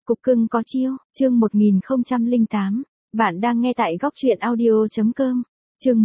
Cục cưng có chiêu, chương 1008. Bạn đang nghe tại góc truyện audio.com. Chương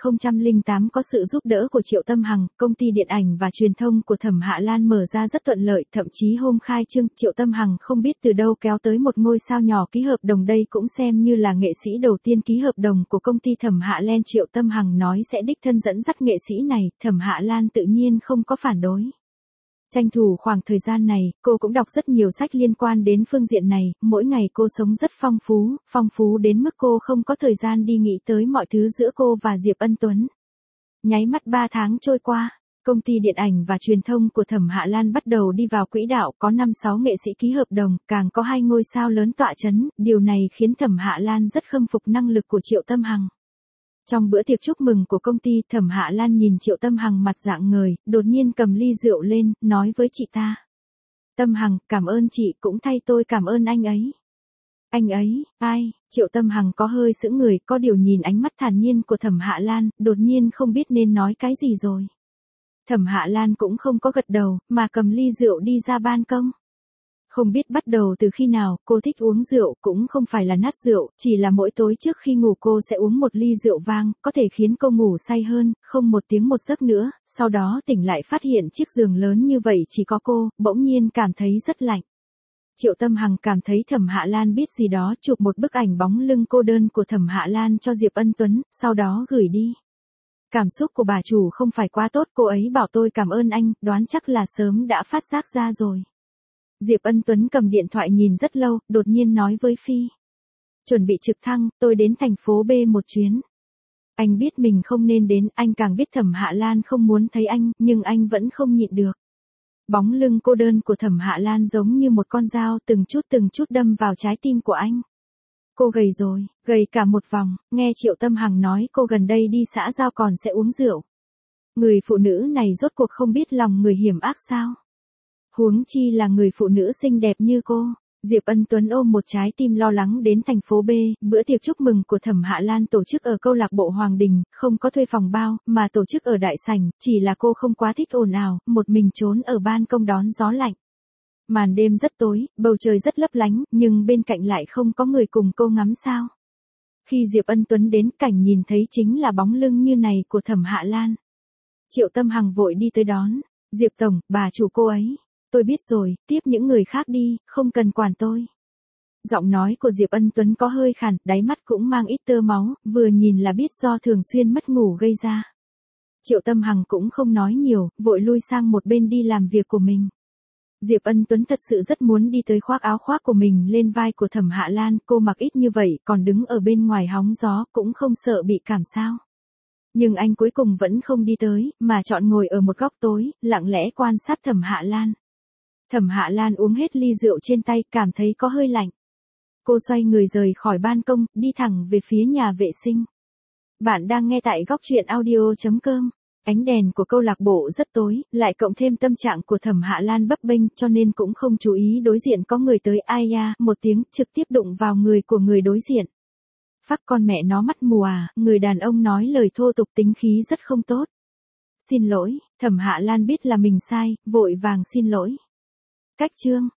1008 có sự giúp đỡ của Triệu Tâm Hằng, công ty điện ảnh và truyền thông của Thẩm Hạ Lan mở ra rất thuận lợi, thậm chí hôm khai trương, Triệu Tâm Hằng không biết từ đâu kéo tới một ngôi sao nhỏ ký hợp đồng, đây cũng xem như là nghệ sĩ đầu tiên ký hợp đồng của công ty Thẩm Hạ Lan. Triệu Tâm Hằng nói sẽ đích thân dẫn dắt nghệ sĩ này, Thẩm Hạ Lan tự nhiên không có phản đối. Tranh thủ khoảng thời gian này, cô cũng đọc rất nhiều sách liên quan đến phương diện này, mỗi ngày cô sống rất phong phú đến mức cô không có thời gian đi nghĩ tới mọi thứ giữa cô và Diệp Ân Tuấn. Nháy mắt 3 tháng trôi qua, công ty điện ảnh và truyền thông của Thẩm Hạ Lan bắt đầu đi vào quỹ đạo, có 5-6 nghệ sĩ ký hợp đồng, càng có 2 ngôi sao lớn tọa chấn, điều này khiến Thẩm Hạ Lan rất khâm phục năng lực của Triệu Tâm Hằng. Trong bữa tiệc chúc mừng của công ty, Thẩm Hạ Lan nhìn Triệu Tâm Hằng mặt rạng ngời, đột nhiên cầm ly rượu lên, nói với chị ta. Tâm Hằng, cảm ơn chị, cũng thay tôi cảm ơn anh ấy. Anh ấy, ai? Triệu Tâm Hằng có hơi sững người, có điều nhìn ánh mắt thản nhiên của Thẩm Hạ Lan, đột nhiên không biết nên nói cái gì rồi. Thẩm Hạ Lan cũng không có gật đầu, mà cầm ly rượu đi ra ban công. Không biết bắt đầu từ khi nào, cô thích uống rượu, cũng không phải là nát rượu, chỉ là mỗi tối trước khi ngủ cô sẽ uống một ly rượu vang, có thể khiến cô ngủ say hơn, không một tiếng một giấc nữa, sau đó tỉnh lại phát hiện chiếc giường lớn như vậy chỉ có cô, bỗng nhiên cảm thấy rất lạnh. Triệu Tâm Hằng cảm thấy Thẩm Hạ Lan biết gì đó, chụp một bức ảnh bóng lưng cô đơn của Thẩm Hạ Lan cho Diệp Ân Tuấn, sau đó gửi đi. Cảm xúc của bà chủ không phải quá tốt, cô ấy bảo tôi cảm ơn anh, đoán chắc là sớm đã phát giác ra rồi. Diệp Ân Tuấn cầm điện thoại nhìn rất lâu, đột nhiên nói với Phi. Chuẩn bị trực thăng, tôi đến thành phố B một chuyến. Anh biết mình không nên đến, anh càng biết Thẩm Hạ Lan không muốn thấy anh, nhưng anh vẫn không nhịn được. Bóng lưng cô đơn của Thẩm Hạ Lan giống như một con dao từng chút đâm vào trái tim của anh. Cô gầy rồi, gầy cả một vòng, nghe Triệu Tâm Hằng nói cô gần đây đi xã giao còn sẽ uống rượu. Người phụ nữ này rốt cuộc không biết lòng người hiểm ác sao? Huống chi là người phụ nữ xinh đẹp như cô. Diệp Ân Tuấn ôm một trái tim lo lắng đến thành phố B, bữa tiệc chúc mừng của Thẩm Hạ Lan tổ chức ở câu lạc bộ Hoàng Đình, không có thuê phòng bao, mà tổ chức ở đại sảnh, chỉ là cô không quá thích ồn ào, một mình trốn ở ban công đón gió lạnh. Màn đêm rất tối, bầu trời rất lấp lánh, nhưng bên cạnh lại không có người cùng cô ngắm sao. Khi Diệp Ân Tuấn đến, cảnh nhìn thấy chính là bóng lưng như này của Thẩm Hạ Lan. Triệu Tâm Hằng vội đi tới đón. Diệp tổng, bà chủ cô ấy. Tôi biết rồi, tiếp những người khác đi, không cần quản tôi. Giọng nói của Diệp Ân Tuấn có hơi khàn, đáy mắt cũng mang ít tơ máu, vừa nhìn là biết do thường xuyên mất ngủ gây ra. Triệu Tâm Hằng cũng không nói nhiều, vội lui sang một bên đi làm việc của mình. Diệp Ân Tuấn thật sự rất muốn đi tới khoác áo khoác của mình lên vai của Thẩm Hạ Lan, cô mặc ít như vậy, còn đứng ở bên ngoài hóng gió, cũng không sợ bị cảm sao. Nhưng anh cuối cùng vẫn không đi tới, mà chọn ngồi ở một góc tối, lặng lẽ quan sát Thẩm Hạ Lan. Thẩm Hạ Lan uống hết ly rượu trên tay, cảm thấy có hơi lạnh. Cô xoay người rời khỏi ban công, đi thẳng về phía nhà vệ sinh. Bạn đang nghe tại góc truyện audio.com. Ánh đèn của câu lạc bộ rất tối, lại cộng thêm tâm trạng của Thẩm Hạ Lan bấp bênh, cho nên cũng không chú ý đối diện có người tới, ai da, một tiếng, trực tiếp đụng vào người của người đối diện. Phắc con mẹ nó mắt mù à, người đàn ông nói lời thô tục tính khí rất không tốt. Xin lỗi, Thẩm Hạ Lan biết là mình sai, vội vàng xin lỗi. Cách chương